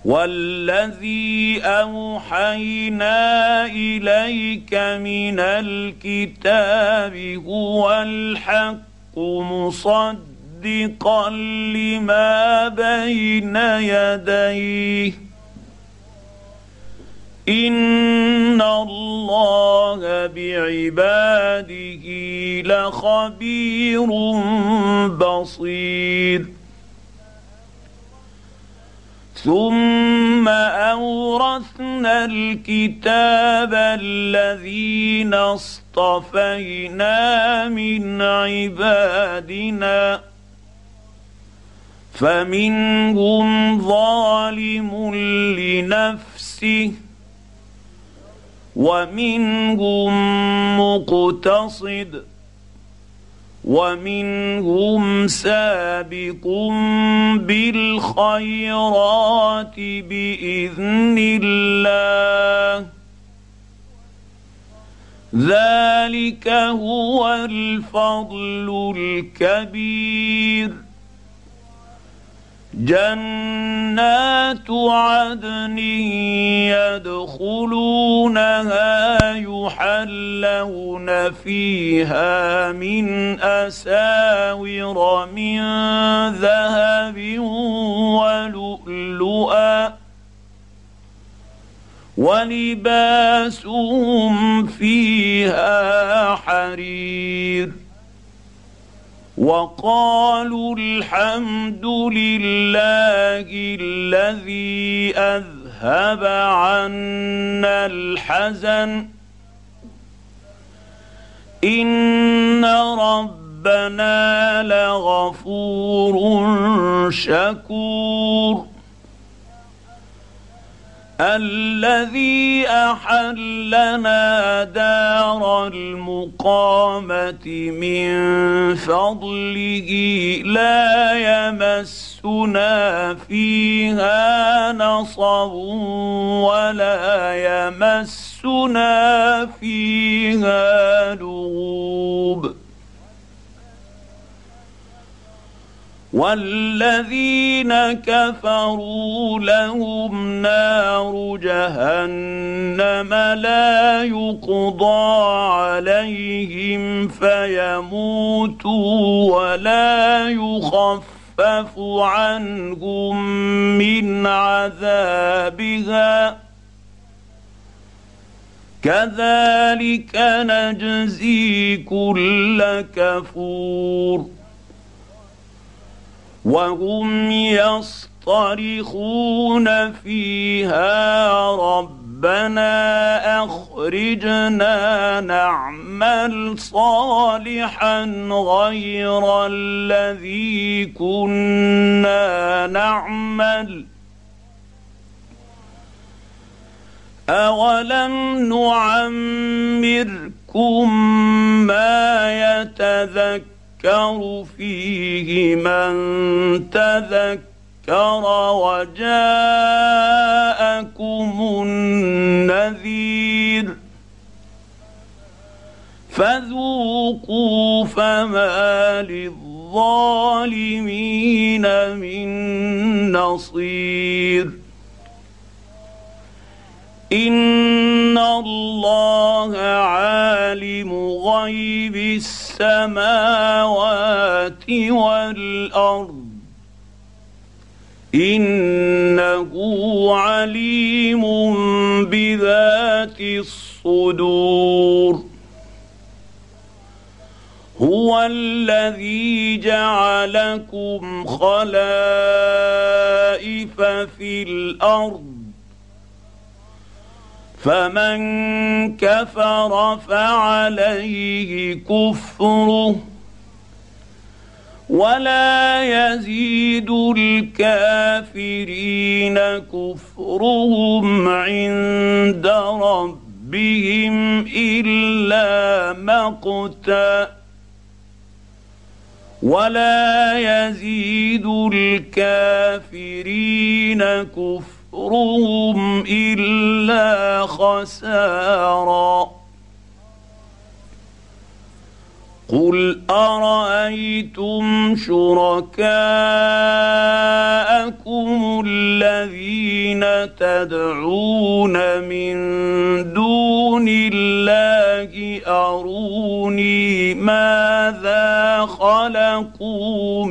والذي أوحينا إليك من الكتاب هو الحق مصدقا لما بين يديه إن الله بعباده لخبير بصير. ثم أورثنا الكتاب الذين اصطفينا من عبادنا فمنهم ظالم لنفسه ومنهم مقتصد ومنهم سابق بالخيرات بإذن الله ذلك هو الفضل الكبير. جنات عدن يدخلونها يحلون فيها من أساور من ذهب ولؤلؤا ولباسهم فيها حرير. وقالوا الحمد لله الذي أذهب عنا الحزن إن ربنا لغفور شكور. الذي أحلنا دار المقامة من فضله لا يمسنا فيها نصب ولا يمسنا فيها لغوب. والذين كفروا لهم نار جهنم لا يقضى عليهم فيموتوا ولا يخفف عنهم من عذابها كذلك نجزي كل كفور. وهم يصطرخون فيها ربنا أخرجنا نعمل صالحا غير الذي كنا نعمل أولم نعمركم ما يتذكر فيه من تذكر وجاءكم النذير فذوقوا فما للظالمين من نصير. إن الله عالم غيب السماوات والأرض إنه عليم بذات الصدور. هو الذي جعلكم خلائف في الأرض فمن كفر فعليه كفره ولا يزيد الكافرين كفرهم عند ربهم إلا مقتا ولا يزيد الكافرين كفرهم إلا خسارا. قل ارايتم شركاءكم الذين تدعون من دون الله اروني ماذا خلقوا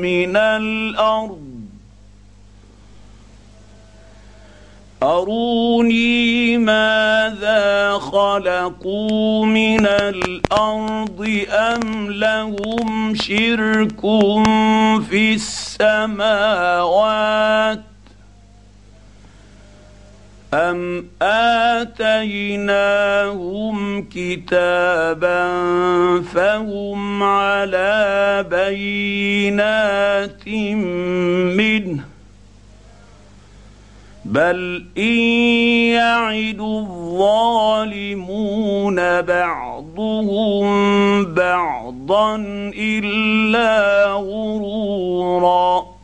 من الأرض أم لهم شرك في السماوات أم آتيناهم كتابا فهم على بينات منه بل إن يعد الظالمون بعضهم بعضا إلا غرورا.